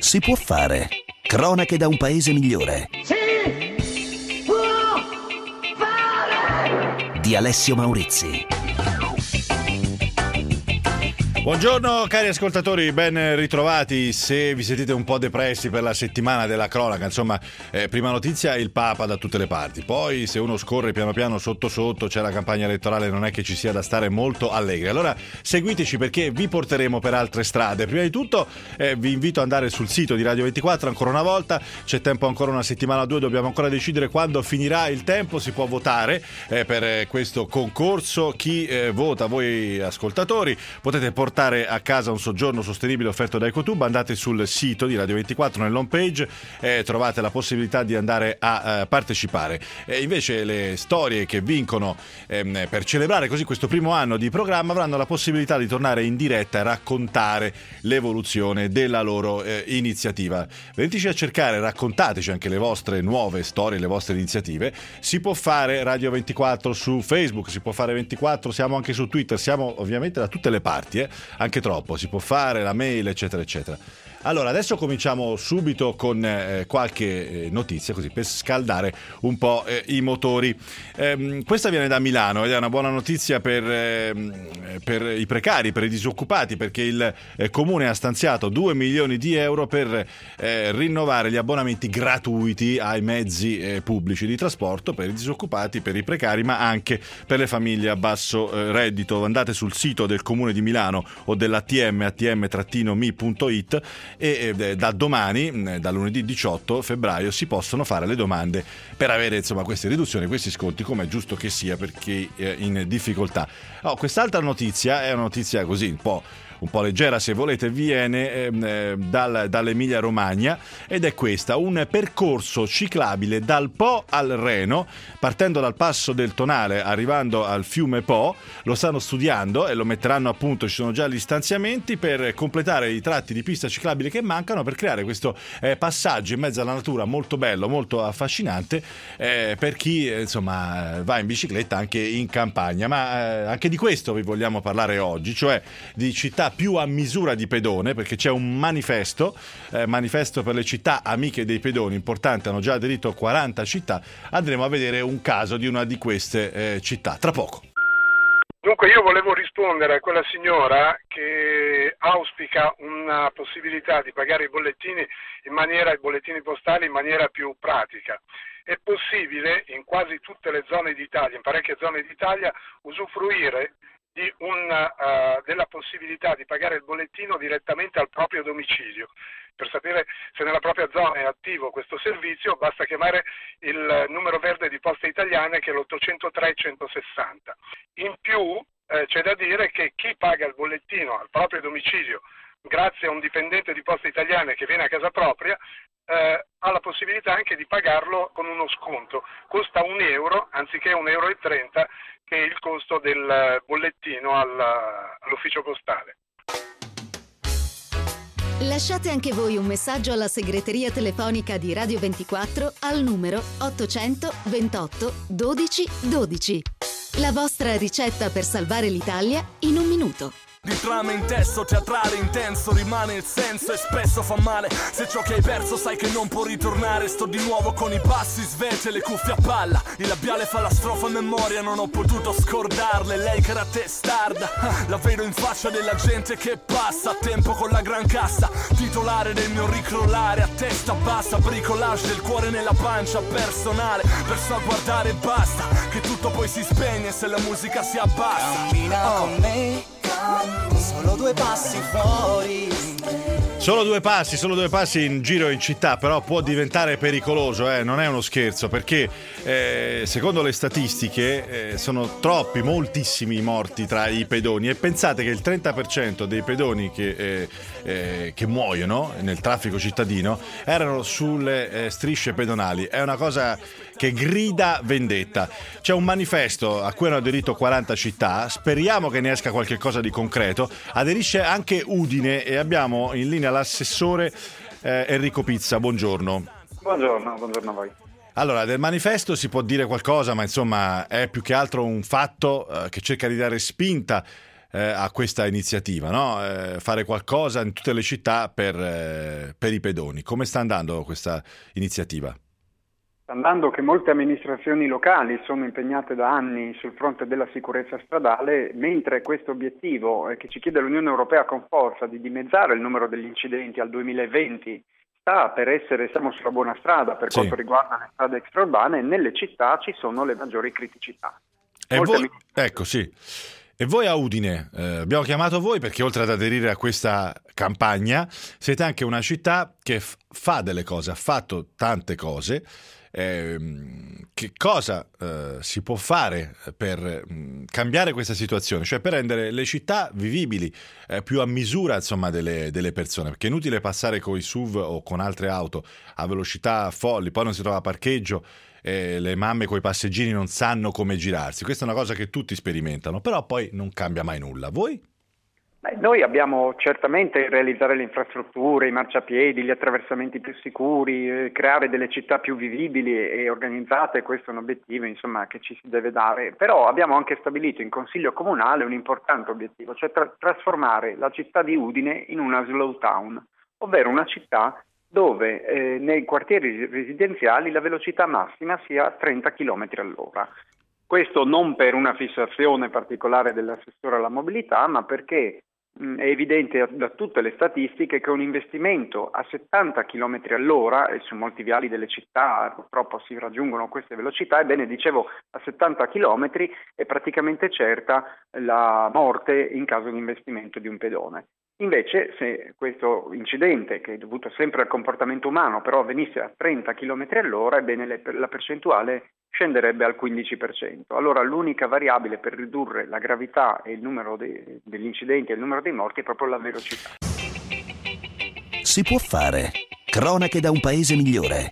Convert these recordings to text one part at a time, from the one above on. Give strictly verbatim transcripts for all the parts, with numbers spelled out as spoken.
Si può fare. Cronache da un paese migliore. Si può fare. Di Alessio Maurizi. Buongiorno cari ascoltatori, ben ritrovati. Se vi sentite un po' depressi per la settimana della cronaca, insomma, eh, prima notizia il Papa da tutte le parti. Poi se uno scorre piano piano sotto sotto, c'è la campagna elettorale, non è che ci sia da stare molto allegri. Allora seguiteci perché vi porteremo per altre strade. Prima di tutto eh, vi invito ad andare sul sito di Radio ventiquattro ancora una volta. C'è tempo ancora una settimana o due, dobbiamo ancora decidere quando finirà il tempo. Si può votare eh, per eh, questo concorso. Chi eh, vota, voi ascoltatori, potete portare a casa un soggiorno sostenibile offerto da Ecotube. Andate sul sito di Radio ventiquattro nell'home page e trovate la possibilità di andare a uh, partecipare. E invece le storie che vincono ehm, per celebrare così questo primo anno di programma avranno la possibilità di tornare in diretta e raccontare l'evoluzione della loro eh, iniziativa. Veniteci a cercare, raccontateci anche le vostre nuove storie, le vostre iniziative. Si può fare Radio ventiquattro su Facebook, si può fare ventiquattro, siamo anche su Twitter, siamo ovviamente da tutte le parti, eh. anche troppo, si può fare la mail eccetera eccetera. Allora adesso cominciamo subito con eh, qualche eh, notizia così per scaldare un po' eh, i motori. Ehm, questa viene da Milano ed è una buona notizia per, eh, per i precari, per i disoccupati, perché il eh, comune ha stanziato due milioni di euro per eh, rinnovare gli abbonamenti gratuiti ai mezzi eh, pubblici di trasporto per i disoccupati, per i precari, ma anche per le famiglie a basso eh, reddito. Andate sul sito del comune di Milano o dell'A T M, a t m trattino m i punto i t, e eh, da domani, da lunedì diciotto febbraio, si possono fare le domande per avere insomma queste riduzioni, questi sconti, come è giusto che sia per chi è in difficoltà. Oh, quest'altra notizia è una notizia così un po' un po' leggera se volete, viene eh, dal, dall'Emilia Romagna ed è questa: un percorso ciclabile dal Po al Reno, partendo dal passo del Tonale arrivando al fiume Po. Lo stanno studiando e lo metteranno a punto, ci sono già gli stanziamenti per completare i tratti di pista ciclabile che mancano, per creare questo eh, passaggio in mezzo alla natura molto bello, molto affascinante eh, per chi eh, insomma va in bicicletta anche in campagna. Ma eh, anche di questo vi vogliamo parlare oggi, cioè di città più a misura di pedone, perché c'è un manifesto eh, manifesto per le città amiche dei pedoni importante, hanno già aderito quaranta città. Andremo a vedere un caso di una di queste eh, città tra poco. Dunque io volevo rispondere a quella signora che auspica una possibilità di pagare i bollettini in maniera, i bollettini postali in maniera più pratica. È possibile in quasi tutte le zone d'Italia, in parecchie zone d'Italia, usufruire di una, uh, della possibilità di pagare il bollettino direttamente al proprio domicilio. Per sapere se nella propria zona è attivo questo servizio basta chiamare il numero verde di Poste Italiane, che è l'ottocentotre centosessanta. In più eh, c'è da dire che chi paga il bollettino al proprio domicilio grazie a un dipendente di Poste Italiane che viene a casa propria eh, ha la possibilità anche di pagarlo con uno sconto. Costa un euro anziché un euro e trenta, che è il costo del bollettino all'ufficio postale. Lasciate anche voi un messaggio alla segreteria telefonica di Radio ventiquattro al numero ottocento ventotto dodici dodici. La vostra ricetta per salvare l'Italia in un minuto. Di trama in testo, teatrale intenso, rimane il senso e spesso fa male. Se ciò che hai perso sai che non può ritornare. Sto di nuovo con i passi svelti e le cuffie a palla. Il labiale fa la strofa a memoria, non ho potuto scordarle. Lei che era testarda, la vedo in faccia della gente che passa a tempo con la gran cassa. Titolare del mio ricrollare a testa bassa. Bricolage del cuore nella pancia personale. Perso a guardare e basta, che tutto poi si spegne se la musica si abbassa. Cammina oh. con me, solo due passi fuori. Solo due passi, solo due passi in giro in città, però può diventare pericoloso, eh? Non è uno scherzo, perché eh, secondo le statistiche eh, sono troppi, moltissimi morti tra i pedoni, e pensate che il trenta per cento dei pedoni che, eh, eh, che muoiono nel traffico cittadino erano sulle eh, strisce pedonali. È una cosa che grida vendetta. C'è un manifesto a cui hanno aderito quaranta città, speriamo che ne esca qualche cosa di concreto. Aderisce anche Udine e abbiamo in linea l'assessore eh, Enrico Pizza. Buongiorno. Buongiorno, buongiorno a voi. Allora, del manifesto si può dire qualcosa, ma insomma è più che altro un fatto eh, che cerca di dare spinta eh, a questa iniziativa, no? Eh, fare qualcosa in tutte le città per, eh, per i pedoni. Come sta andando questa iniziativa? Sta andando che molte amministrazioni locali sono impegnate da anni sul fronte della sicurezza stradale, mentre questo obiettivo eh, che ci chiede l'Unione Europea con forza di dimezzare il numero degli incidenti al duemilaventi sta per essere, siamo sulla buona strada per sì. quanto riguarda le strade extraurbane, nelle città ci sono le maggiori criticità. E voi, ecco sì. E voi a Udine, eh, abbiamo chiamato voi perché oltre ad aderire a questa campagna siete anche una città che f- fa delle cose, ha fatto tante cose. Eh, che cosa eh, si può fare per mh, cambiare questa situazione, cioè per rendere le città vivibili, eh, più a misura insomma delle, delle persone, perché è inutile passare con i S U V o con altre auto a velocità folli, poi non si trova parcheggio, eh, le mamme con i passeggini non sanno come girarsi. Questa è una cosa che tutti sperimentano, però poi non cambia mai nulla. Voi? Beh, noi abbiamo certamente realizzare le infrastrutture, i marciapiedi, gli attraversamenti più sicuri, eh, creare delle città più vivibili e organizzate, questo è un obiettivo insomma che ci si deve dare, però abbiamo anche stabilito in Consiglio Comunale un importante obiettivo, cioè tra- trasformare la città di Udine in una slow town, ovvero una città dove eh, nei quartieri residenziali la velocità massima sia trenta chilometri all'ora. Questo non per una fissazione particolare dell'assessore alla mobilità, ma perché mh, è evidente da tutte le statistiche che un investimento a settanta chilometri all'ora, e su molti viali delle città purtroppo si raggiungono queste velocità, ebbene dicevo a settanta chilometri è praticamente certa la morte in caso di investimento di un pedone. Invece se questo incidente, che è dovuto sempre al comportamento umano, però avvenisse a trenta chilometri all'ora, ebbene le, la percentuale scenderebbe al quindici per cento. Allora l'unica variabile per ridurre la gravità e il numero de, degli incidenti e il numero dei morti è proprio la velocità. Si può fare. Cronache da un paese migliore.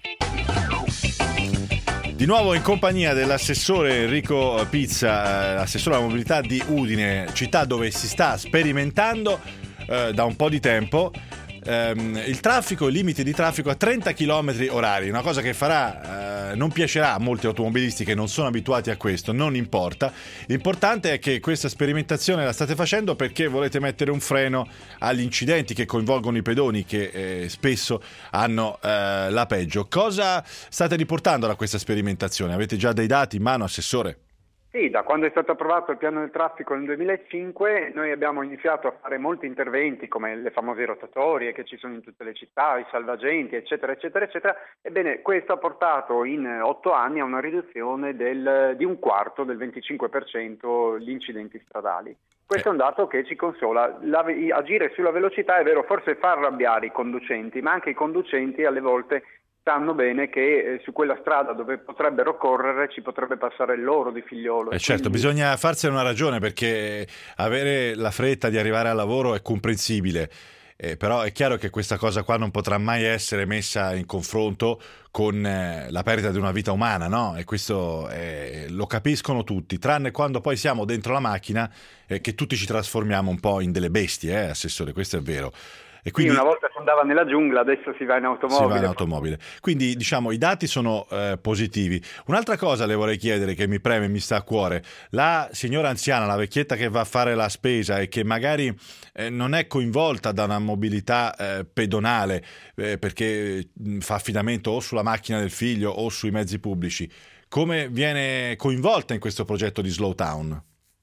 Di nuovo in compagnia dell'assessore Enrico Pizza, assessore alla mobilità di Udine, città dove si sta sperimentando eh, da un po' di tempo ehm, il traffico, i limiti di traffico a trenta chilometri orari, una cosa che farà, eh, non piacerà a molti automobilisti che non sono abituati a questo, non importa. L'importante è che questa sperimentazione la state facendo perché volete mettere un freno agli incidenti che coinvolgono i pedoni, che eh, spesso hanno eh, la peggio. Cosa state riportando da questa sperimentazione? Avete già dei dati in mano, assessore? Sì, da quando è stato approvato il piano del traffico nel duemilacinque noi abbiamo iniziato a fare molti interventi come le famose rotatorie che ci sono in tutte le città, i salvagenti, eccetera, eccetera, eccetera. Ebbene, questo ha portato in otto anni a una riduzione del, di un quarto, del venticinque per cento, gli incidenti stradali. Questo è un dato che ci consola. La, agire sulla velocità è vero, forse fa arrabbiare i conducenti, ma anche i conducenti alle volte sanno bene che eh, su quella strada dove potrebbero correre ci potrebbe passare il loro di figliolo. Eh certo, quindi bisogna farsene una ragione, perché avere la fretta di arrivare al lavoro è comprensibile, eh, però è chiaro che questa cosa qua non potrà mai essere messa in confronto con eh, la perdita di una vita umana, no? E questo eh, lo capiscono tutti, tranne quando poi siamo dentro la macchina eh, che tutti ci trasformiamo un po' in delle bestie, eh, assessore, questo è vero. E quindi sì, una volta si andava nella giungla, adesso si va in automobile. Si va in automobile. Quindi diciamo i dati sono eh, positivi. Un'altra cosa le vorrei chiedere che mi preme e mi sta a cuore: la signora anziana, la vecchietta che va a fare la spesa e che magari eh, non è coinvolta da una mobilità eh, pedonale eh, perché mh, fa affidamento o sulla macchina del figlio o sui mezzi pubblici, come viene coinvolta in questo progetto di Slow Town?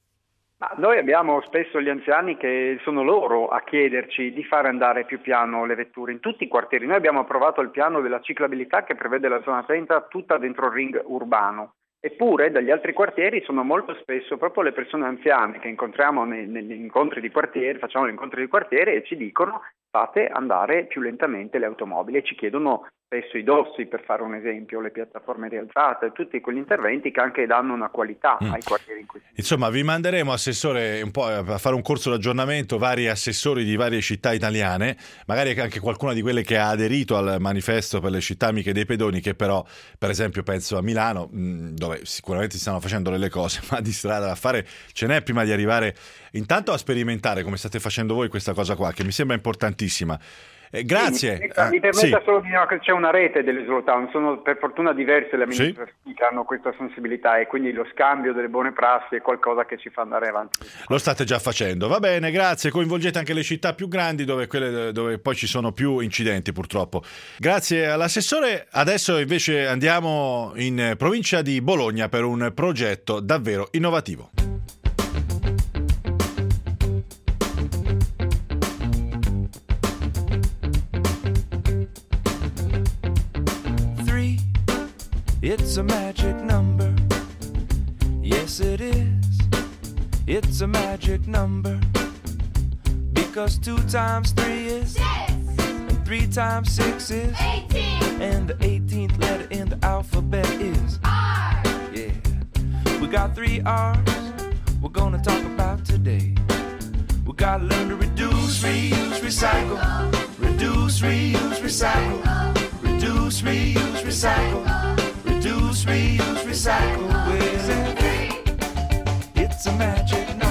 Ma noi abbiamo spesso gli anziani che sono loro a chiederci di fare andare più piano le vetture in tutti i quartieri. Noi abbiamo approvato il piano della ciclabilità che prevede la zona trenta tutta dentro il ring urbano. Eppure dagli altri quartieri sono molto spesso proprio le persone anziane che incontriamo nei, negli incontri di quartiere, facciamo gli incontri di quartiere e ci dicono fate andare più lentamente le automobili e ci chiedono spesso i dossi, per fare un esempio, le piattaforme rialzate, tutti quegli interventi che anche danno una qualità mm. ai quartieri in cui si... Insomma, vi manderemo, assessore, un po' a fare un corso d'aggiornamento, vari assessori di varie città italiane, magari anche qualcuna di quelle che ha aderito al manifesto per le città amiche dei pedoni, che però, per esempio, penso a Milano, dove sicuramente si stanno facendo delle cose, ma di strada da fare ce n'è prima di arrivare intanto a sperimentare, come state facendo voi, questa cosa qua, che mi sembra importantissima. Eh, grazie. Sì, mi, mi permetta sì. solo di dire che c'è una rete delle Slow-Town, sono per fortuna diverse le amministrazioni sì. che hanno questa sensibilità e quindi lo scambio delle buone prassi è qualcosa che ci fa andare avanti. Lo state già facendo, va bene, grazie. Coinvolgete anche le città più grandi dove, quelle, dove poi ci sono più incidenti purtroppo. Grazie all'assessore. Adesso invece andiamo in provincia di Bologna per un progetto davvero innovativo. It's a magic number. Yes, it is. It's a magic number. Because two times three is six. And three times six is eighteen. And the eighteenth letter in the alphabet is R. Yeah. We got three R's we're gonna talk about today. We gotta learn to reduce, reuse, recycle. Reduce, reuse, recycle. Reduce, reuse, recycle. Reduce, reuse, recycle. It's a magic number.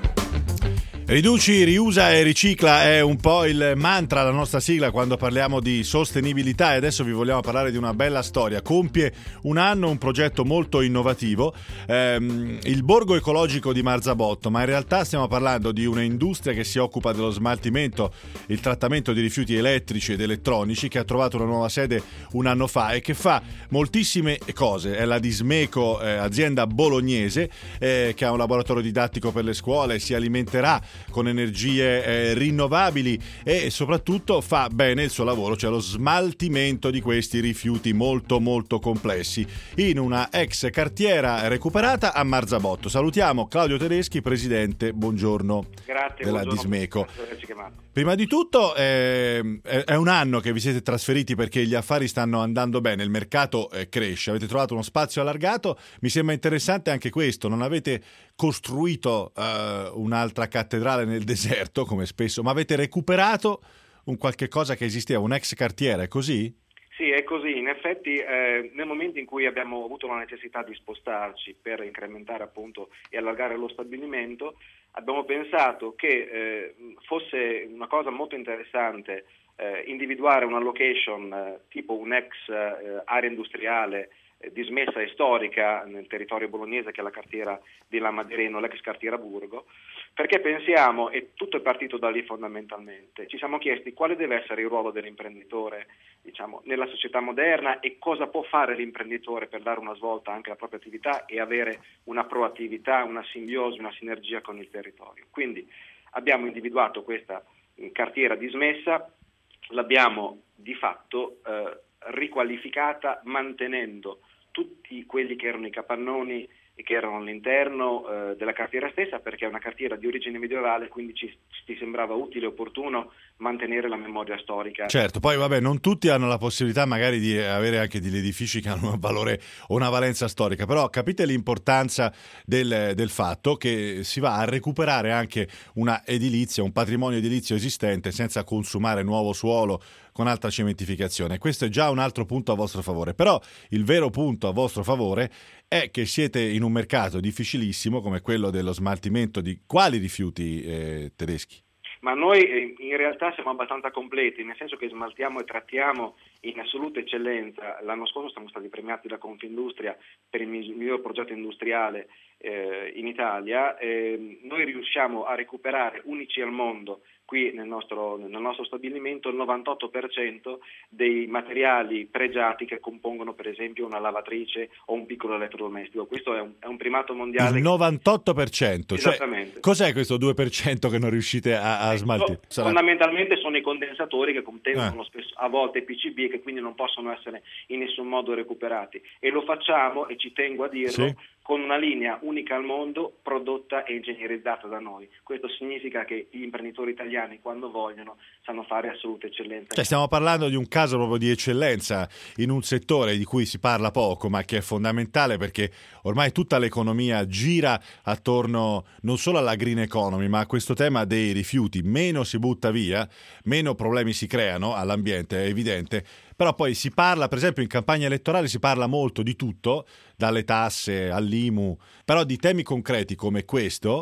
Riduci, riusa e ricicla è un po' il mantra, la nostra sigla quando parliamo di sostenibilità, e adesso vi vogliamo parlare di una bella storia. Compie un anno un progetto molto innovativo, ehm, il Borgo Ecologico di Marzabotto, ma in realtà stiamo parlando di un'industria che si occupa dello smaltimento, il trattamento di rifiuti elettrici ed elettronici, che ha trovato una nuova sede un anno fa e che fa moltissime cose. È la Dismeco, eh, azienda bolognese, eh, che ha un laboratorio didattico per le scuole, si alimenterà con energie eh, rinnovabili e soprattutto fa bene il suo lavoro, cioè lo smaltimento di questi rifiuti molto molto complessi in una ex cartiera recuperata a Marzabotto. Salutiamo Claudio Tedeschi, presidente, buongiorno. Grazie, della buongiorno, Dismeco. buongiorno. Prima di tutto eh, è un anno che vi siete trasferiti perché gli affari stanno andando bene, il mercato eh, cresce, avete trovato uno spazio allargato, mi sembra interessante anche questo, non avete costruito eh, un'altra cattedrale nel deserto come spesso, ma avete recuperato un qualche cosa che esisteva, un ex cartiera, è così? Sì, è così. In effetti eh, nel momento in cui abbiamo avuto la necessità di spostarci per incrementare appunto e allargare lo stabilimento, abbiamo pensato che eh, fosse una cosa molto interessante eh, individuare una location eh, tipo un'ex eh, area industriale eh, dismessa e storica nel territorio bolognese, che è la cartiera di Lamadereno, l'ex cartiera Burgo, perché pensiamo, e tutto è partito da lì fondamentalmente, ci siamo chiesti quale deve essere il ruolo dell'imprenditore, diciamo, nella società moderna e cosa può fare l'imprenditore per dare una svolta anche alla propria attività e avere una proattività, una simbiosi, una sinergia con il territorio. Quindi abbiamo individuato questa cartiera dismessa, l'abbiamo di fatto eh, riqualificata mantenendo tutti quelli che erano i capannoni e che erano all'interno eh, della cartiera stessa, perché è una cartiera di origine medievale, quindi ci, ci sembrava utile e opportuno mantenere la memoria storica. Certo, poi vabbè, non tutti hanno la possibilità magari di avere anche degli edifici che hanno un valore o una valenza storica, però capite l'importanza del, del fatto che si va a recuperare anche una edilizia, un patrimonio edilizio esistente senza consumare nuovo suolo con altra cementificazione. Questo è già un altro punto a vostro favore, però il vero punto a vostro favore è che siete in un mercato difficilissimo come quello dello smaltimento di quali rifiuti eh, tedeschi? Ma noi in realtà siamo abbastanza completi, nel senso che smaltiamo e trattiamo in assoluta eccellenza. L'anno scorso siamo stati premiati da Confindustria per il miglior progetto industriale eh, in Italia. Eh, noi riusciamo a recuperare, unici al mondo, qui nel nostro, nel nostro stabilimento, il novantotto per cento dei materiali pregiati che compongono per esempio una lavatrice o un piccolo elettrodomestico. Questo è un, è un primato mondiale. Il novantotto per cento? Esattamente. Cioè, cos'è questo due per cento che non riuscite a, a smaltire? Sarà... Fondamentalmente sono i condensatori che contengono eh. spesso, a volte P C B, e che quindi non possono essere in nessun modo recuperati. E lo facciamo, e ci tengo a dirlo, sì, con una linea unica al mondo, prodotta e ingegnerizzata da noi. Questo significa che gli imprenditori italiani, quando vogliono, sanno fare assoluta eccellenza. Cioè, stiamo parlando di un caso proprio di eccellenza in un settore di cui si parla poco, ma che è fondamentale, perché ormai tutta l'economia gira attorno non solo alla green economy, ma a questo tema dei rifiuti. Meno si butta via, meno problemi si creano all'ambiente, è evidente. Però poi si parla, per esempio in campagna elettorale si parla molto di tutto, dalle tasse all'I M U, però di temi concreti come questo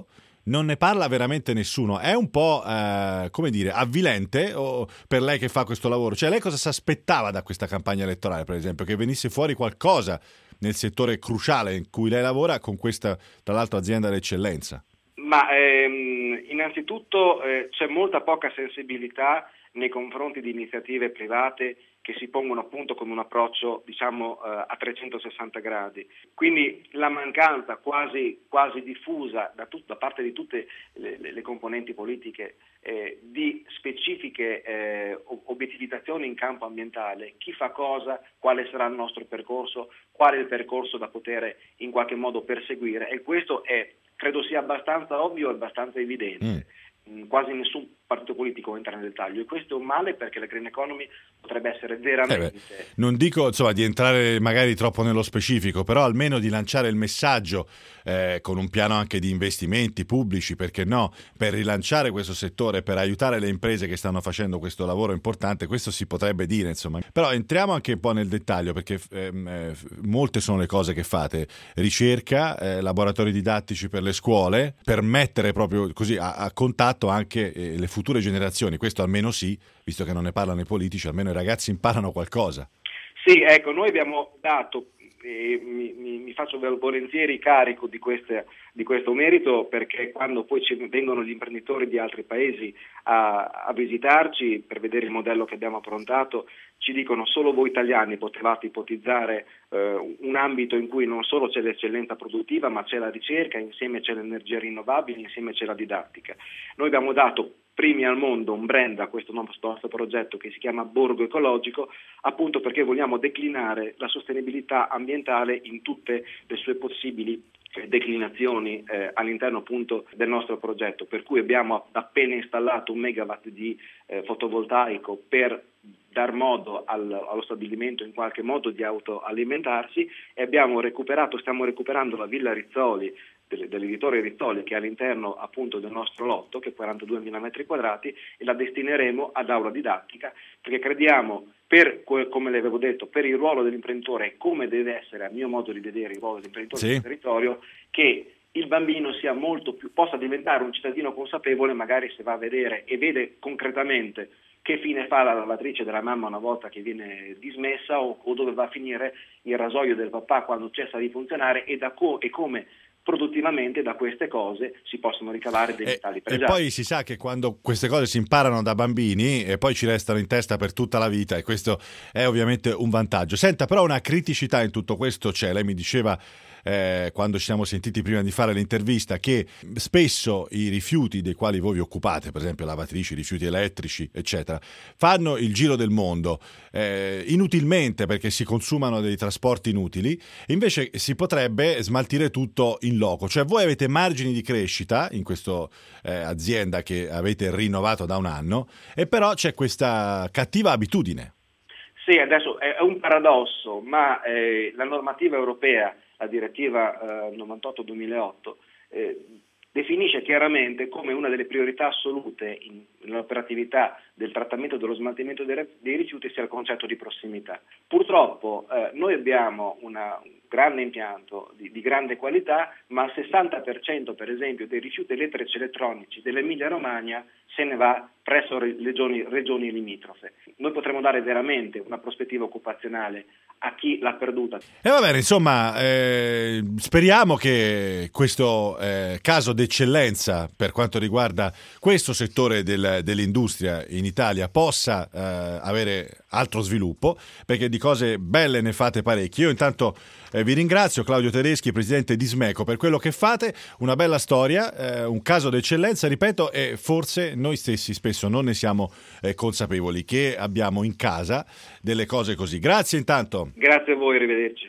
non ne parla veramente nessuno. È un po', eh, come dire, avvilente o per lei che fa questo lavoro? Cioè, lei cosa si aspettava da questa campagna elettorale, per esempio? Che venisse fuori qualcosa nel settore cruciale in cui lei lavora con questa, tra l'altro, azienda d'eccellenza? Ma ehm, innanzitutto eh, c'è molta poca sensibilità nei confronti di iniziative private che si pongono appunto con un approccio, diciamo, eh, a trecentosessanta gradi. Quindi la mancanza quasi, quasi diffusa da, tut- da parte di tutte le, le componenti politiche eh, di specifiche eh, obiettivizzazioni in campo ambientale, chi fa cosa, quale sarà il nostro percorso, qual è il percorso da poter in qualche modo perseguire, e questo è, credo sia abbastanza ovvio e abbastanza evidente. Mm. Quasi nessun partito politico entra nel dettaglio, e questo è un male perché la green economy potrebbe essere veramente... Eh beh, non dico insomma di entrare magari troppo nello specifico, però almeno di lanciare il messaggio eh, con un piano anche di investimenti pubblici, perché no, per rilanciare questo settore, per aiutare le imprese che stanno facendo questo lavoro importante, questo si potrebbe dire, insomma. Però entriamo anche un po' nel dettaglio, perché ehm, eh, molte sono le cose che fate: ricerca, eh, laboratori didattici per le scuole, per mettere proprio così a, a contatto anche eh, le future generazioni. Questo almeno sì, visto che non ne parlano i politici, almeno i ragazzi imparano qualcosa. Sì, ecco, noi abbiamo dato, e mi, mi, mi faccio volentieri carico di, queste, di questo merito, perché quando poi ci vengono gli imprenditori di altri paesi a, a visitarci per vedere il modello che abbiamo approntato, ci dicono: solo voi italiani potevate ipotizzare eh, un ambito in cui non solo c'è l'eccellenza produttiva, ma c'è la ricerca, insieme c'è l'energia rinnovabile, insieme c'è la didattica. Noi abbiamo dato primi al mondo un brand a questo nostro progetto che si chiama Borgo Ecologico, appunto perché vogliamo declinare la sostenibilità ambientale in tutte le sue possibili declinazioni eh, all'interno appunto del nostro progetto, per cui abbiamo appena installato un megawatt di eh, fotovoltaico per dar modo al, allo stabilimento in qualche modo di autoalimentarsi, e abbiamo recuperato, stiamo recuperando la Villa Rizzoli dell'editore Rizzoli, che è all'interno appunto del nostro lotto, che è quarantaduemila metri quadrati, e la destineremo ad aula didattica, perché crediamo, per, come le avevo detto, per il ruolo dell'imprenditore e come deve essere, a mio modo di vedere, il ruolo dell'imprenditore sì. Del territorio, che il bambino sia molto più, possa diventare un cittadino consapevole, magari se va a vedere e vede concretamente che fine fa la lavatrice della mamma una volta che viene dismessa, o, o dove va a finire il rasoio del papà quando cessa di funzionare, e, da co- e come produttivamente da queste cose si possono ricavare dei metalli pregiati. E poi si sa che quando queste cose si imparano da bambini e poi ci restano in testa per tutta la vita, e questo è ovviamente un vantaggio. Senta, però una criticità in tutto questo c'è. Lei mi diceva eh, quando ci siamo sentiti prima di fare l'intervista che spesso i rifiuti dei quali voi vi occupate, per esempio lavatrici, rifiuti elettrici eccetera, fanno il giro del mondo eh, inutilmente, perché si consumano dei trasporti inutili. Invece si potrebbe smaltire tutto in loco. Cioè voi avete margini di crescita in questa eh, azienda che avete rinnovato da un anno, e però c'è questa cattiva abitudine. Sì, adesso è un paradosso, ma eh, la normativa europea, la direttiva eh, novantotto duemilaotto, eh, definisce chiaramente come una delle priorità assolute in, nell'operatività del trattamento e dello smaltimento dei, dei rifiuti sia il concetto di prossimità. Purtroppo eh, noi abbiamo una, un grande impianto di, di grande qualità, ma il sessanta per cento per esempio dei rifiuti elettrici e elettronici dell'Emilia Romagna se ne va presso regioni, regioni limitrofe. Noi potremmo dare veramente una prospettiva occupazionale a chi l'ha perduta. E va bene, insomma, eh, speriamo che questo eh, caso d'eccellenza per quanto riguarda questo settore del, dell'industria in Italia possa eh, avere altro sviluppo, perché di cose belle ne fate parecchie. Io intanto eh, vi ringrazio, Claudio Tedeschi, presidente di Smeco, per quello che fate, una bella storia, eh, un caso d'eccellenza, ripeto, e forse noi stessi spesso non ne siamo eh, consapevoli che abbiamo in casa delle cose così. Grazie intanto. Grazie a voi, arrivederci.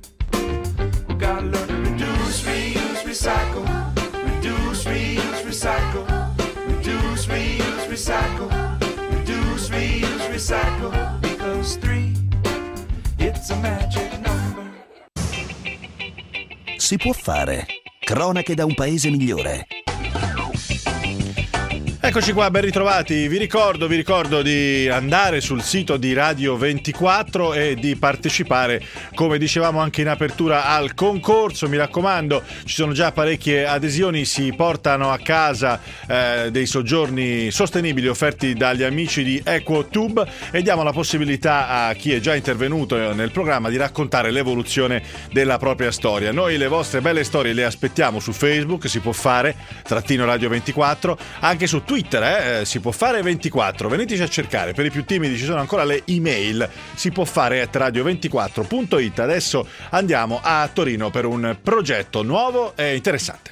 We gotta learn to reduce, reuse, recycle. Reduce, reuse, recycle. Reduce, reuse, recycle. Reduce, reuse, recycle. Because three, it's a magic number. Si può fare. Cronache da un paese migliore. Eccoci qua, ben ritrovati. Vi ricordo, vi ricordo di andare sul sito di Radio ventiquattro e di partecipare, come dicevamo anche in apertura, al concorso. Mi raccomando, ci sono già parecchie adesioni, si portano a casa eh, dei soggiorni sostenibili offerti dagli amici di EquoTube e diamo la possibilità a chi è già intervenuto nel programma di raccontare l'evoluzione della propria storia. Noi le vostre belle storie le aspettiamo su Facebook, si può fare, trattino Radio ventiquattro, anche su Twitter, eh, si può fare ventiquattro, veniteci a cercare. Per i più timidi ci sono ancora le email, si può fare at radio ventiquattro punto it. Adesso andiamo a Torino per un progetto nuovo e interessante.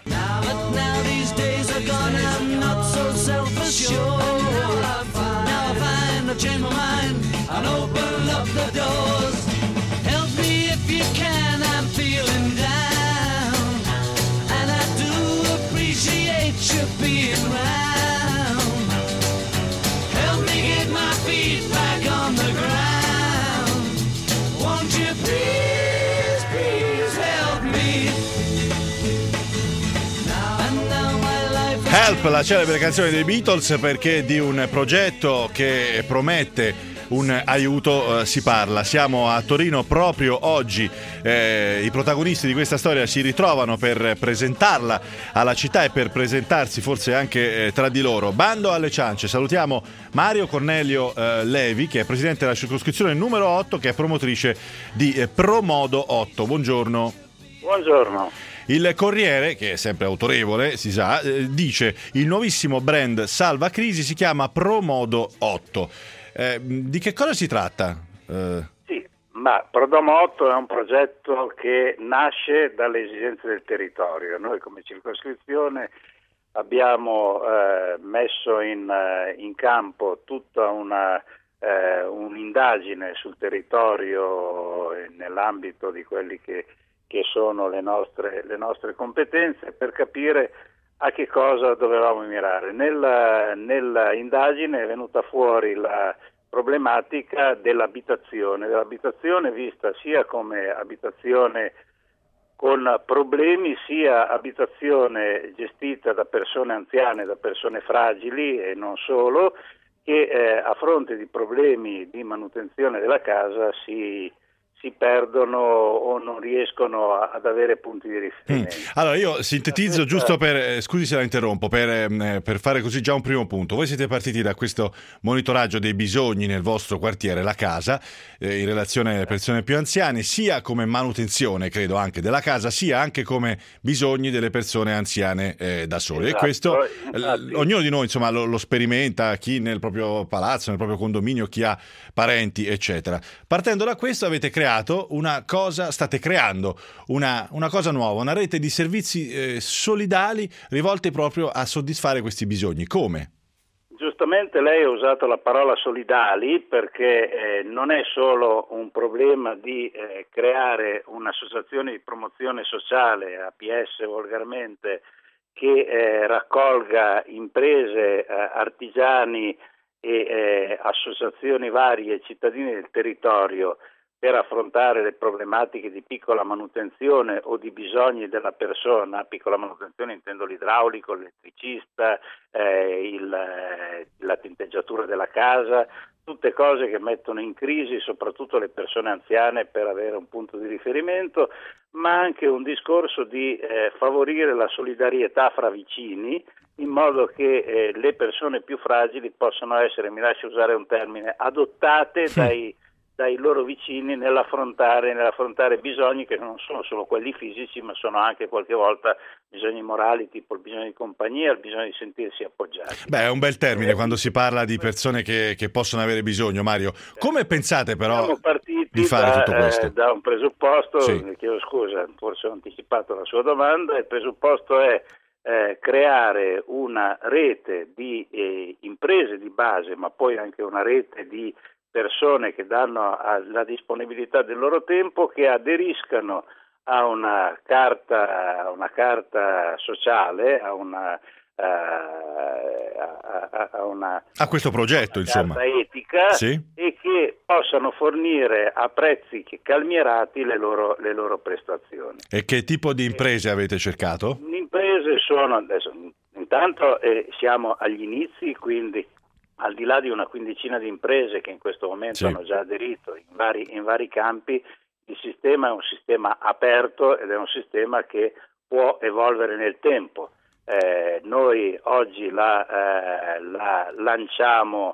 Help, la celebre canzone dei Beatles, perché di un progetto che promette un aiuto eh, si parla. Siamo a Torino proprio oggi, eh, i protagonisti di questa storia si ritrovano per presentarla alla città e per presentarsi forse anche eh, tra di loro. Bando alle ciance, salutiamo Mario Cornelio eh, Levi, che è presidente della circoscrizione numero otto, che è promotrice di eh, Promodo otto. Buongiorno. Buongiorno. Il Corriere, che è sempre autorevole, si sa, eh, dice il nuovissimo brand salva crisi si chiama Promodo otto. Eh, di che cosa si tratta? Eh... Sì, ma Promodo otto è un progetto che nasce dalle esigenze del territorio. Noi come circoscrizione abbiamo eh, messo in, eh, in campo tutta una, eh, un'indagine sul territorio eh, nell'ambito di quelli che che sono le nostre, le nostre competenze, per capire a che cosa dovevamo mirare. Nella, nella indagine è venuta fuori la problematica dell'abitazione, dell'abitazione vista sia come abitazione con problemi, sia abitazione gestita da persone anziane, da persone fragili e non solo, che eh, a fronte di problemi di manutenzione della casa si si perdono o non riescono ad avere punti di riferimento. Mm. Allora io sintetizzo giusto per, eh, scusi se la interrompo, per, eh, per fare così già un primo punto. Voi siete partiti da questo monitoraggio dei bisogni nel vostro quartiere, la casa, eh, in relazione alle persone più anziane, sia come manutenzione, credo, anche della casa, sia anche come bisogni delle persone anziane eh, da sole. Esatto. E questo l- ognuno di noi insomma lo, lo sperimenta, chi nel proprio palazzo, nel proprio condominio, chi ha parenti, eccetera. Partendo da questo avete creato una cosa, state creando una, una cosa nuova, una rete di servizi eh, solidali rivolti proprio a soddisfare questi bisogni. Come? Giustamente lei ha usato la parola solidali, perché eh, non è solo un problema di eh, creare un'associazione di promozione sociale, A P S volgarmente, che eh, raccolga imprese, eh, artigiani e eh, associazioni varie, cittadini del territorio, per affrontare le problematiche di piccola manutenzione o di bisogni della persona. Piccola manutenzione intendo l'idraulico, l'elettricista, eh, il, eh, la tinteggiatura della casa, tutte cose che mettono in crisi soprattutto le persone anziane per avere un punto di riferimento, ma anche un discorso di eh, favorire la solidarietà fra vicini, in modo che eh, le persone più fragili possano essere, mi lasci usare un termine, adottate dai dai loro vicini nell'affrontare, nell'affrontare bisogni che non sono solo quelli fisici, ma sono anche qualche volta bisogni morali, tipo il bisogno di compagnia, il bisogno di sentirsi appoggiati. Beh, è un bel termine quando si parla di persone che, che possono avere bisogno, Mario. Come pensate però Siamo partiti di fare da, tutto questo? Eh, da un presupposto, sì. Mi chiedo scusa, forse ho anticipato la sua domanda, il presupposto è eh, creare una rete di eh, imprese di base, ma poi anche una rete di persone che danno la disponibilità del loro tempo, che aderiscano a una carta, a una carta sociale, a una, uh, a, a, a, una a questo progetto, una insomma, carta etica, sì. E che possano fornire a prezzi calmierati le loro, le loro prestazioni. E che tipo di imprese e, avete cercato? Le imprese sono adesso intanto eh, siamo agli inizi, quindi al di là di una quindicina di imprese che in questo momento sì. hanno già aderito in vari, in vari campi, il sistema è un sistema aperto ed è un sistema che può evolvere nel tempo. Eh, noi oggi la, eh, la lanciamo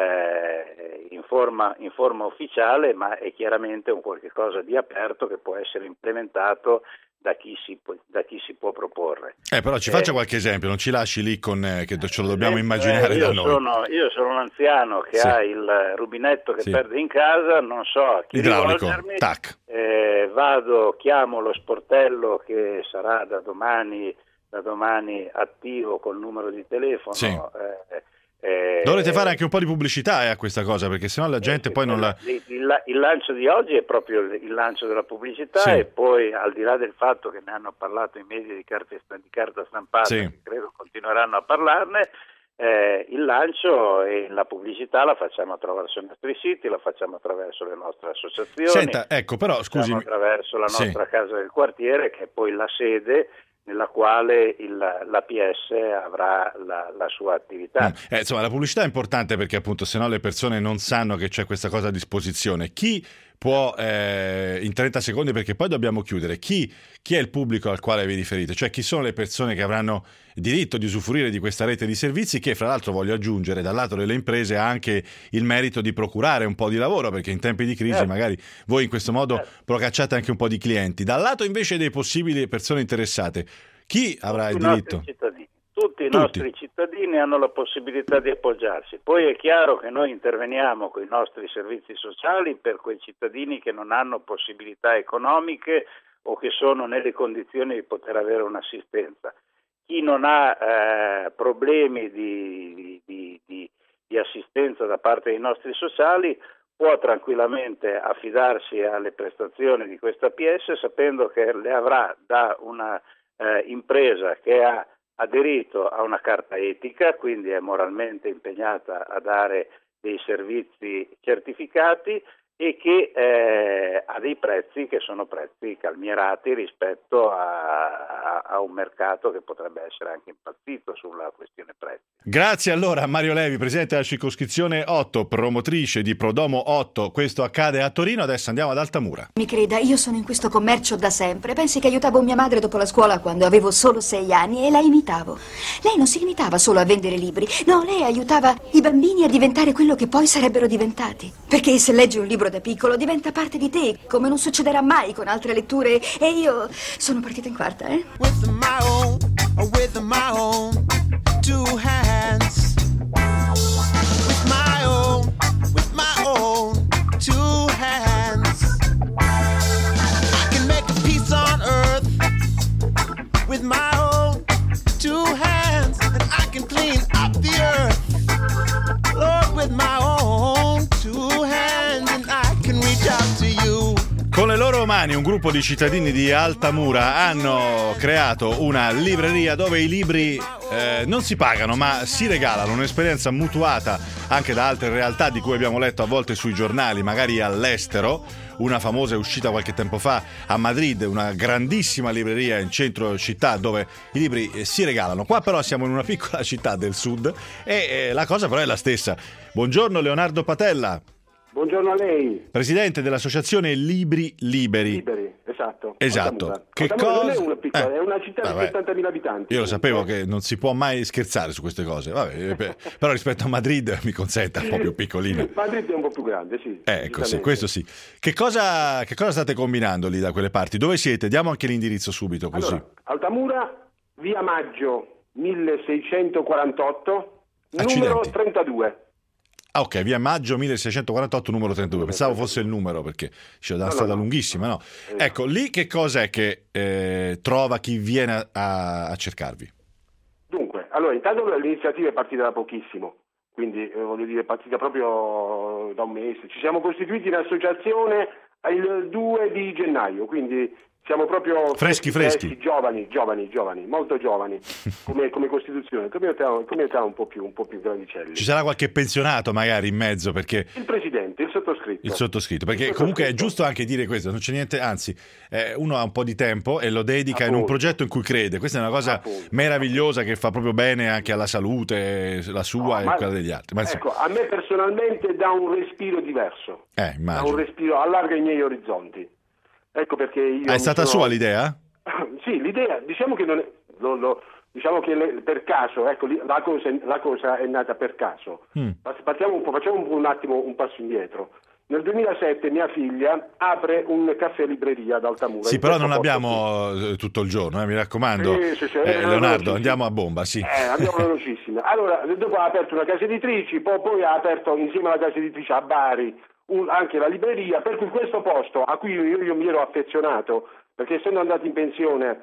eh, in, forma, in forma ufficiale, ma è chiaramente un qualche cosa di aperto che può essere implementato da chi si può, da chi si può proporre. Eh, però ci faccia eh, qualche esempio, non ci lasci lì con eh, che ce lo dobbiamo eh, immaginare io da noi. Sono, io sono un anziano che sì. ha il rubinetto che sì. perde in casa, non so a chi idraulico, rivolgermi, tac. Eh, vado, chiamo lo sportello che sarà da domani, da domani attivo col numero di telefono. Sì. Eh, Eh, Dovrete fare anche un po' di pubblicità eh, a questa cosa, perché sennò la gente eh, poi non la... Il, il, il lancio di oggi è proprio il, il lancio della pubblicità sì. e poi, al di là del fatto che ne hanno parlato i media di carta, di carta stampata, sì. che credo continueranno a parlarne, eh, il lancio e la pubblicità la facciamo attraverso i nostri siti, la facciamo attraverso le nostre associazioni. Senta, ecco, però scusi, attraverso la nostra sì. casa del quartiere, che è poi la sede nella quale il, l'A P S avrà la, la sua attività. Eh, insomma, la pubblicità è importante perché appunto se no le persone non sanno che c'è questa cosa a disposizione. Chi può, eh, in trenta secondi, perché poi dobbiamo chiudere, chi, chi è il pubblico al quale vi riferite? Cioè chi sono le persone che avranno diritto di usufruire di questa rete di servizi che, fra l'altro, voglio aggiungere, dal lato delle imprese ha anche il merito di procurare un po' di lavoro, perché in tempi di crisi eh. magari voi in questo modo eh. procacciate anche un po' di clienti. Dal lato invece dei possibili persone interessate, chi avrà Tutti il diritto? Cittadini. Tutti i Tutti. nostri cittadini hanno la possibilità di appoggiarsi. Poi è chiaro che noi interveniamo con i nostri servizi sociali per quei cittadini che non hanno possibilità economiche o che sono nelle condizioni di poter avere un'assistenza. Chi non ha eh, problemi di, di, di, di assistenza da parte dei nostri sociali può tranquillamente affidarsi alle prestazioni di questa P S sapendo che le avrà da una eh, impresa che ha aderito a una carta etica, quindi è moralmente impegnata a dare dei servizi certificati e che eh, ha dei prezzi che sono prezzi calmierati rispetto a, a, a un mercato che potrebbe essere anche impazzito sulla questione prezzi. Grazie allora a Mario Levi, presidente della circoscrizione otto, promotrice di Prodomo otto. Questo accade a Torino, adesso andiamo ad Altamura. Mi creda, io sono in questo commercio da sempre. Pensi che aiutavo mia madre dopo la scuola quando avevo solo sei anni e la imitavo. Lei non si limitava solo a vendere libri, no, lei aiutava i bambini a diventare quello che poi sarebbero diventati. Perché se leggi un libro da piccolo diventa parte di te, come non succederà mai con altre letture. E io sono partita in quarta, eh? With my own, with my own two hands. With my own, with my own two hands. I can make a peace on earth with my own two hands, and I can clean up the earth, Lord, with my own two hands, and I can reach out to you. Con le loro mani un gruppo di cittadini di Altamura hanno creato una libreria dove i libri eh, non si pagano ma si regalano, un'esperienza mutuata anche da altre realtà di cui abbiamo letto a volte sui giornali, magari all'estero. Una famosa è uscita qualche tempo fa a Madrid, una grandissima libreria in centro città dove i libri eh, si regalano. Qua però siamo in una piccola città del sud e eh, la cosa però è la stessa. Buongiorno Leonardo Patella. Buongiorno a lei. Presidente dell'associazione Libri Liberi. Liberi, esatto. Esatto. Altamura. Che Altamura cosa? non è una piccola, eh. è una città Vabbè. di settantamila abitanti. Io lo sapevo che non si può mai scherzare su queste cose. Vabbè, però rispetto a Madrid mi consenta, un po' più piccolina. Madrid è un po' più grande, sì. Eh, ecco, sì, questo sì. Che cosa, che cosa state combinando lì da quelle parti? Dove siete? Diamo anche l'indirizzo subito, così. Allora, Altamura, via Maggio milleseicentoquarantotto, Accidenti. numero trentadue. Ah, ok, via Maggio milleseicentoquarantotto, numero trentadue. Pensavo fosse il numero perché c'è una No, strada no, no. lunghissima, no? Ecco, lì che cosa è che eh, trova chi viene a, a cercarvi? Dunque, allora, intanto l'iniziativa è partita da pochissimo, quindi eh, voglio dire, è partita proprio da un mese. Ci siamo costituiti in associazione il due di gennaio, quindi siamo proprio freschi, freschi, freschi giovani, giovani, giovani, molto giovani, come, come Costituzione, come età, come età un po' più, un po' più grandicelli. Ci sarà qualche pensionato magari in mezzo, perché il presidente, il sottoscritto. Il sottoscritto, perché il sottoscritto. Comunque è giusto anche dire questo, non c'è niente, anzi, eh, uno ha un po' di tempo e lo dedica Appunto. in un progetto in cui crede. Questa è una cosa Appunto. meravigliosa che fa proprio bene anche alla salute, la sua no, e quella degli altri. Ma ecco, a me personalmente dà un respiro diverso, eh, dà un respiro, allarga i miei orizzonti. Ecco perché io. Ah, è stata sono... sua l'idea? Sì, l'idea, diciamo che non è, lo, lo, diciamo che le, per caso, ecco, la cosa, la cosa è nata per caso. Mm. Partiamo un po', facciamo un, un attimo un passo indietro. Nel duemilasette mia figlia apre un caffè libreria ad Altamura. Sì, però non abbiamo qui. tutto il giorno, eh, mi raccomando. Sì, sì, sì, eh, Leonardo, andiamo a bomba, sì. Eh, andiamo velocissimi. Allora, dopo ha aperto una casa editrice, poi, poi ha aperto insieme alla casa editrice a Bari un, anche la libreria, per cui questo posto a cui io, io mi ero affezionato, perché essendo andato in pensione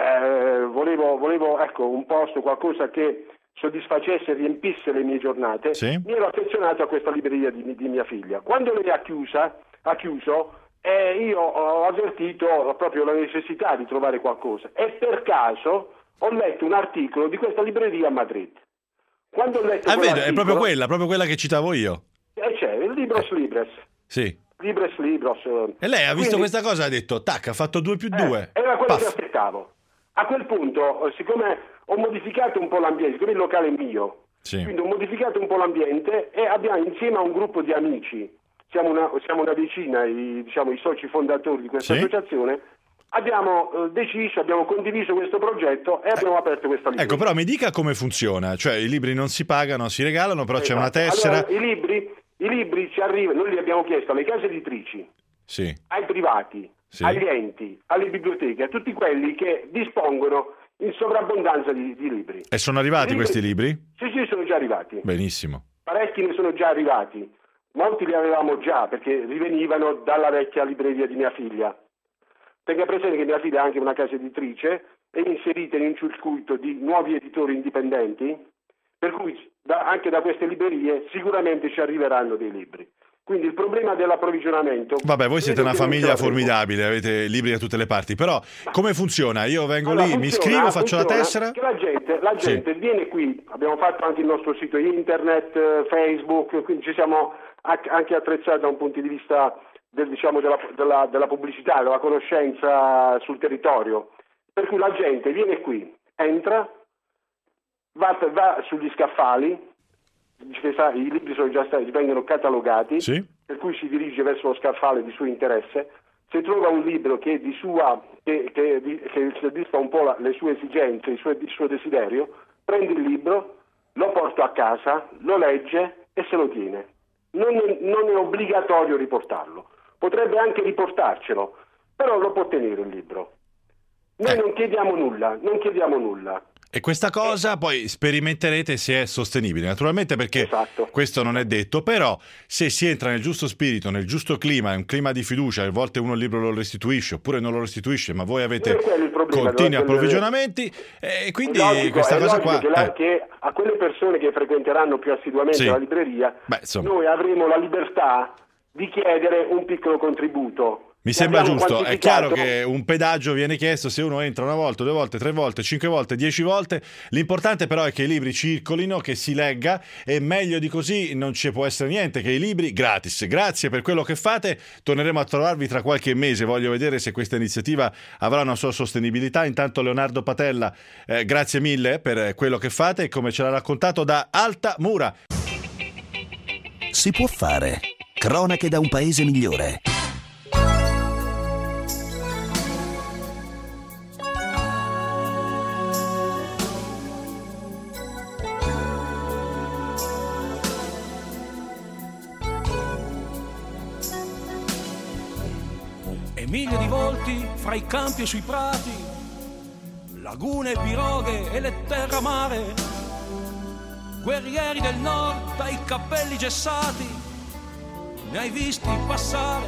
eh, volevo, volevo ecco, un posto, qualcosa che soddisfacesse e riempisse le mie giornate, sì. mi ero affezionato a questa libreria di, di mia figlia. Quando lei ha, chiusa, ha chiuso, eh, io ho avvertito proprio la necessità di trovare qualcosa e per caso ho letto un articolo di questa libreria a Madrid. Quando ho letto ah, vedo, è proprio quella, proprio quella che citavo io. E c'è, il Libros Libres. Sì. Libres Libros. E lei ha visto Quindi, questa cosa e ha detto, tac, ha fatto due più due. Eh, era quello Puff. che aspettavo. A quel punto, siccome ho modificato un po' l'ambiente, siccome il locale è mio, sì. quindi ho modificato un po' l'ambiente e abbiamo insieme a un gruppo di amici, siamo una, siamo una decina, i, diciamo, i soci fondatori di questa sì. associazione, abbiamo eh, deciso, abbiamo condiviso questo progetto e abbiamo eh, aperto questa libreria. Ecco, però mi dica come funziona, cioè i libri non si pagano, si regalano, però esatto. c'è una tessera. Allora, i libri, i libri ci arrivano, noi li abbiamo chiesto alle case editrici, sì. ai privati, sì. agli enti, alle biblioteche, a tutti quelli che dispongono in sovrabbondanza di, di libri. E sono arrivati libri, questi libri? Sì, sì, sono già arrivati. Benissimo. Parecchi ne sono già arrivati. Molti li avevamo già perché rivenivano dalla vecchia libreria di mia figlia. Tenga presente che mia figlia ha anche una casa editrice, è inserita in un circuito di nuovi editori indipendenti, per cui da, anche da queste librerie sicuramente ci arriveranno dei libri. Quindi il problema dell'approvvigionamento... Vabbè, voi siete una famiglia formidabile, avete libri da tutte le parti, però come funziona? Io vengo allora, lì, funziona, mi iscrivo, faccio la tessera... Che la gente, la gente sì. viene qui, abbiamo fatto anche il nostro sito internet, Facebook, quindi ci siamo anche attrezzati da un punto di vista del, diciamo, della, della, della pubblicità, della conoscenza sul territorio. Per cui la gente viene qui, entra, va, va sugli scaffali, i libri sono già stati, vengono catalogati, sì. per cui si dirige verso lo scaffale di suo interesse. Se trova un libro che di sua che, che, che soddisfa un po' la, le sue esigenze, il suo, il suo desiderio, prende il libro, lo porta a casa, lo legge e se lo tiene. Non è, non è obbligatorio riportarlo, potrebbe anche riportarcelo, però lo può tenere il libro. Noi eh. non chiediamo nulla, non chiediamo nulla. E questa cosa poi sperimenterete se è sostenibile, naturalmente, perché esatto. questo non è detto, però se si entra nel giusto spirito, nel giusto clima, un clima di fiducia, a volte uno il libro lo restituisce oppure non lo restituisce, ma voi avete continui approvvigionamenti e quindi logico, questa cosa qua... Che, la, eh. che a quelle persone che frequenteranno più assiduamente sì. la libreria, Beh, noi avremo la libertà di chiedere un piccolo contributo. Mi sembra giusto, è chiaro che un pedaggio viene chiesto se uno entra una volta, due volte, tre volte, cinque volte, dieci volte, l'importante però è che i libri circolino, che si legga e meglio di così non ci può essere niente, che i libri gratis. Grazie per quello che fate, torneremo a trovarvi tra qualche mese, voglio vedere se questa iniziativa avrà una sua sostenibilità. Intanto Leonardo Patella, eh, grazie mille per quello che fate e come ce l'ha raccontato da Altamura. Si può fare, cronache da un paese migliore. Miglia di volti fra i campi e sui prati, lagune, piroghe e le terre mare, guerrieri del nord dai capelli gessati, ne hai visti passare.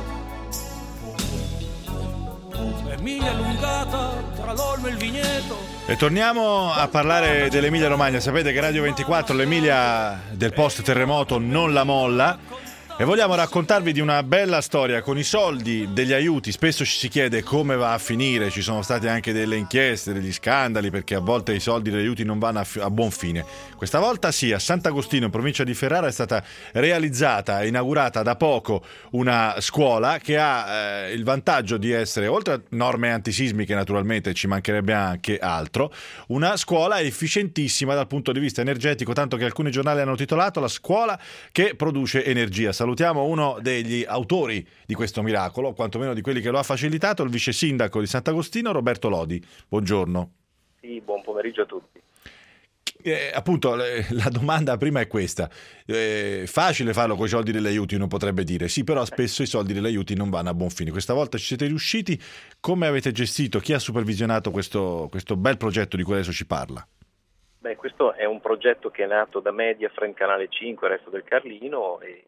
Emilia allungata tra l'olmo e il vigneto. E torniamo a parlare dell'Emilia Romagna. Sapete che Radio ventiquattro l'Emilia del post terremoto non la molla. E vogliamo raccontarvi di una bella storia con i soldi degli aiuti. Spesso ci si chiede come va a finire, ci sono state anche delle inchieste, degli scandali, perché a volte i soldi degli aiuti non vanno a, fi- a buon fine. Questa volta sì, a Sant'Agostino, in provincia di Ferrara, è stata realizzata e inaugurata da poco una scuola che ha eh, il vantaggio di essere, oltre a norme antisismiche naturalmente, ci mancherebbe anche altro, una scuola efficientissima dal punto di vista energetico, tanto che alcuni giornali hanno titolato la scuola che produce energia. Salutiamo uno degli autori di questo miracolo, o quantomeno di quelli che lo ha facilitato, il vice sindaco di Sant'Agostino, Roberto Lodi. Buongiorno. Sì, buon pomeriggio a tutti. Eh, appunto, le, la domanda prima è questa. Eh, facile farlo con i soldi degli aiuti, uno potrebbe dire. Sì, però spesso i soldi degli aiuti non vanno a buon fine. Questa volta ci siete riusciti. Come avete gestito? Chi ha supervisionato questo, questo bel progetto di cui adesso ci parla? Beh, questo è un progetto che è nato da Mediaframe, Canale cinque, Resto del Carlino, e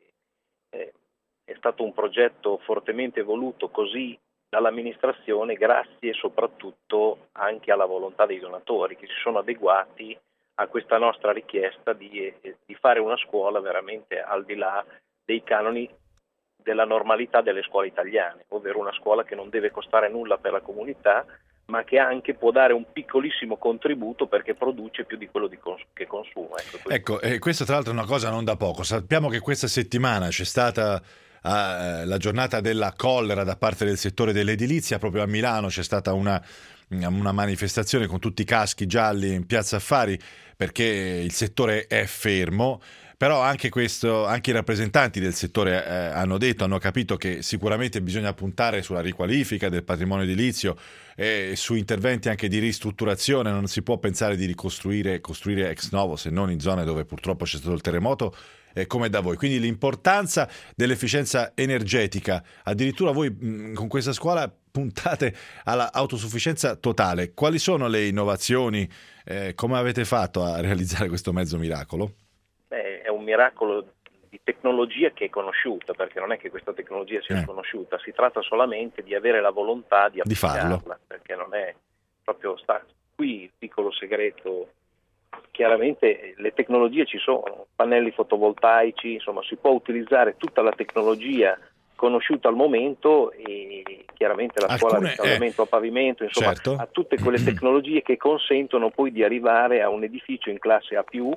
è stato un progetto fortemente voluto così dall'amministrazione, grazie soprattutto anche alla volontà dei donatori che si sono adeguati a questa nostra richiesta di, di fare una scuola veramente al di là dei canoni della normalità delle scuole italiane, ovvero una scuola che non deve costare nulla per la comunità, ma che anche può dare un piccolissimo contributo perché produce più di quello di cons- che consuma. Ecco, ecco e questa tra l'altro è una cosa non da poco. Sappiamo che questa settimana c'è stata uh, la giornata della collera da parte del settore dell'edilizia. Proprio a Milano c'è stata una, una manifestazione con tutti i caschi gialli in Piazza Affari perché il settore è fermo. Però anche questo, anche i rappresentanti del settore eh, hanno detto, hanno capito che sicuramente bisogna puntare sulla riqualifica del patrimonio edilizio e su interventi anche di ristrutturazione. Non si può pensare di ricostruire costruire ex novo, se non in zone dove purtroppo c'è stato il terremoto, eh, come da voi. Quindi l'importanza dell'efficienza energetica. Addirittura voi mh, con questa scuola puntate alla autosufficienza totale. Quali sono le innovazioni? Eh, come avete fatto a realizzare questo mezzo miracolo? È un miracolo di tecnologia che è conosciuta, perché non è che questa tecnologia sia eh. sconosciuta, si tratta solamente di avere la volontà di di farlo, perché non è proprio sta qui il piccolo segreto. Chiaramente le tecnologie ci sono, pannelli fotovoltaici, insomma si può utilizzare tutta la tecnologia conosciuta al momento e chiaramente la scuola Alcune, di riscaldamento eh, a pavimento, insomma certo. ha tutte quelle tecnologie che consentono poi di arrivare a un edificio in classe A più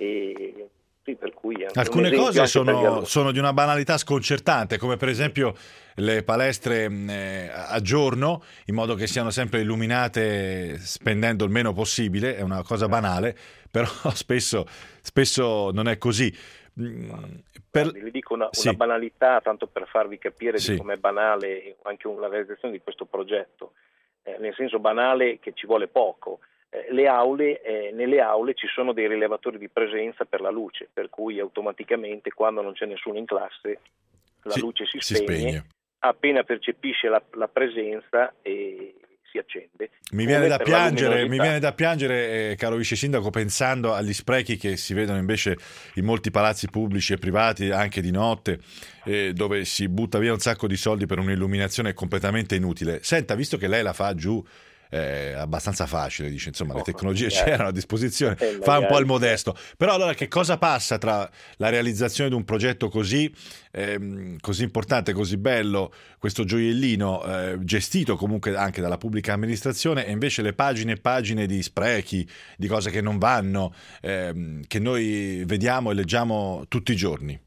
e sì, per cui è alcune cose sono, sono di una banalità sconcertante, come per esempio le palestre eh, a giorno, in modo che siano sempre illuminate spendendo il meno possibile. È una cosa banale, però spesso, spesso non è così. Per... Vi dico una, sì. una banalità, tanto per farvi capire sì. di com'è banale anche la realizzazione di questo progetto, eh, nel senso banale che ci vuole poco. Eh, le aule, eh, nelle aule ci sono dei rilevatori di presenza per la luce, per cui automaticamente quando non c'è nessuno in classe la sì, luce si, si spegne, spegne, appena percepisce la, la presenza e si accende. Mi viene da piangere, mi viene da piangere, eh, caro vice sindaco, pensando agli sprechi che si vedono invece in molti palazzi pubblici e privati anche di notte, eh, dove si butta via un sacco di soldi per un'illuminazione completamente inutile. Senta, visto che lei la fa giù è abbastanza facile, dice, insomma, oh, le tecnologie eh, c'erano a disposizione, eh, fa un po' il modesto. Però allora che cosa passa tra la realizzazione di un progetto così ehm, così importante, così bello, questo gioiellino eh, gestito comunque anche dalla pubblica amministrazione, e invece le pagine e pagine di sprechi, di cose che non vanno, ehm, che noi vediamo e leggiamo tutti i giorni?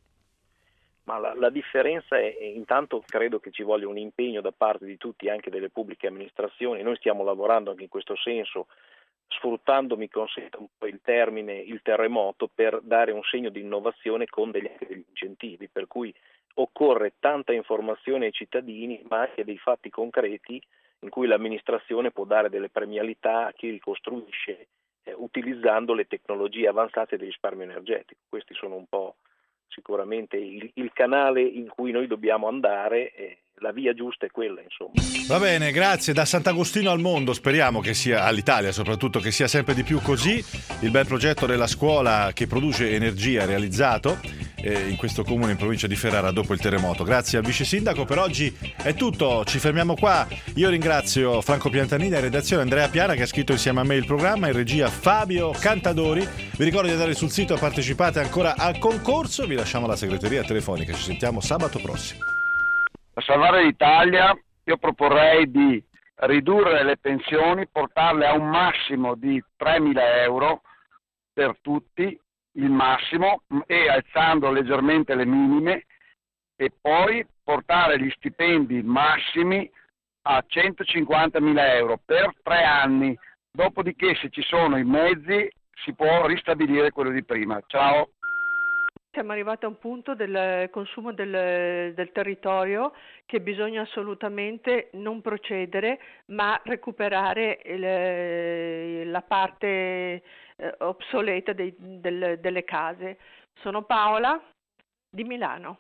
Ma la, la differenza è, intanto credo che ci voglia un impegno da parte di tutti, anche delle pubbliche amministrazioni. Noi stiamo lavorando anche in questo senso, sfruttando, mi consenta un po' il termine, il terremoto, per dare un segno di innovazione con degli, degli incentivi, per cui occorre tanta informazione ai cittadini, ma anche dei fatti concreti in cui l'amministrazione può dare delle premialità a chi ricostruisce eh, utilizzando le tecnologie avanzate del risparmio energetico. Questi sono un po' sicuramente il, il canale in cui noi dobbiamo andare, e la via giusta è quella, insomma. Va bene, grazie. Da Sant'Agostino al mondo, speriamo che sia, all'Italia soprattutto, che sia sempre di più così, il bel progetto della scuola che produce energia realizzato. eh, in questo comune in provincia di Ferrara dopo il terremoto. Grazie al vice sindaco. Per oggi è tutto, ci fermiamo qua. Io ringrazio Franco Piantanini, in redazione Andrea Piana che ha scritto insieme a me il programma, in regia Fabio Cantadori. Vi ricordo di andare sul sito, partecipate ancora al concorso, vi lasciamo la segreteria telefonica, ci sentiamo sabato prossimo. Per salvare l'Italia io proporrei di ridurre le pensioni, portarle a un massimo di tremila euro per tutti, il massimo, e alzando leggermente le minime, e poi portare gli stipendi massimi a centocinquantamila euro per tre anni, dopodiché se ci sono i mezzi si può ristabilire quello di prima. Ciao. Siamo arrivati a un punto del consumo del, del territorio che bisogna assolutamente non procedere, ma recuperare il, la parte eh, obsoleta dei, del, delle case. Sono Paola di Milano.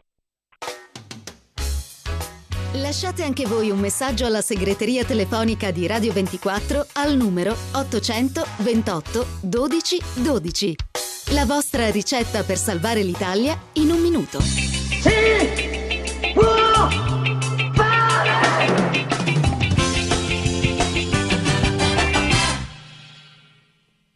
Lasciate anche voi un messaggio alla segreteria telefonica di Radio ventiquattro al numero ottocento ventotto dodici dodici. La vostra ricetta per salvare l'Italia in un minuto. Sì!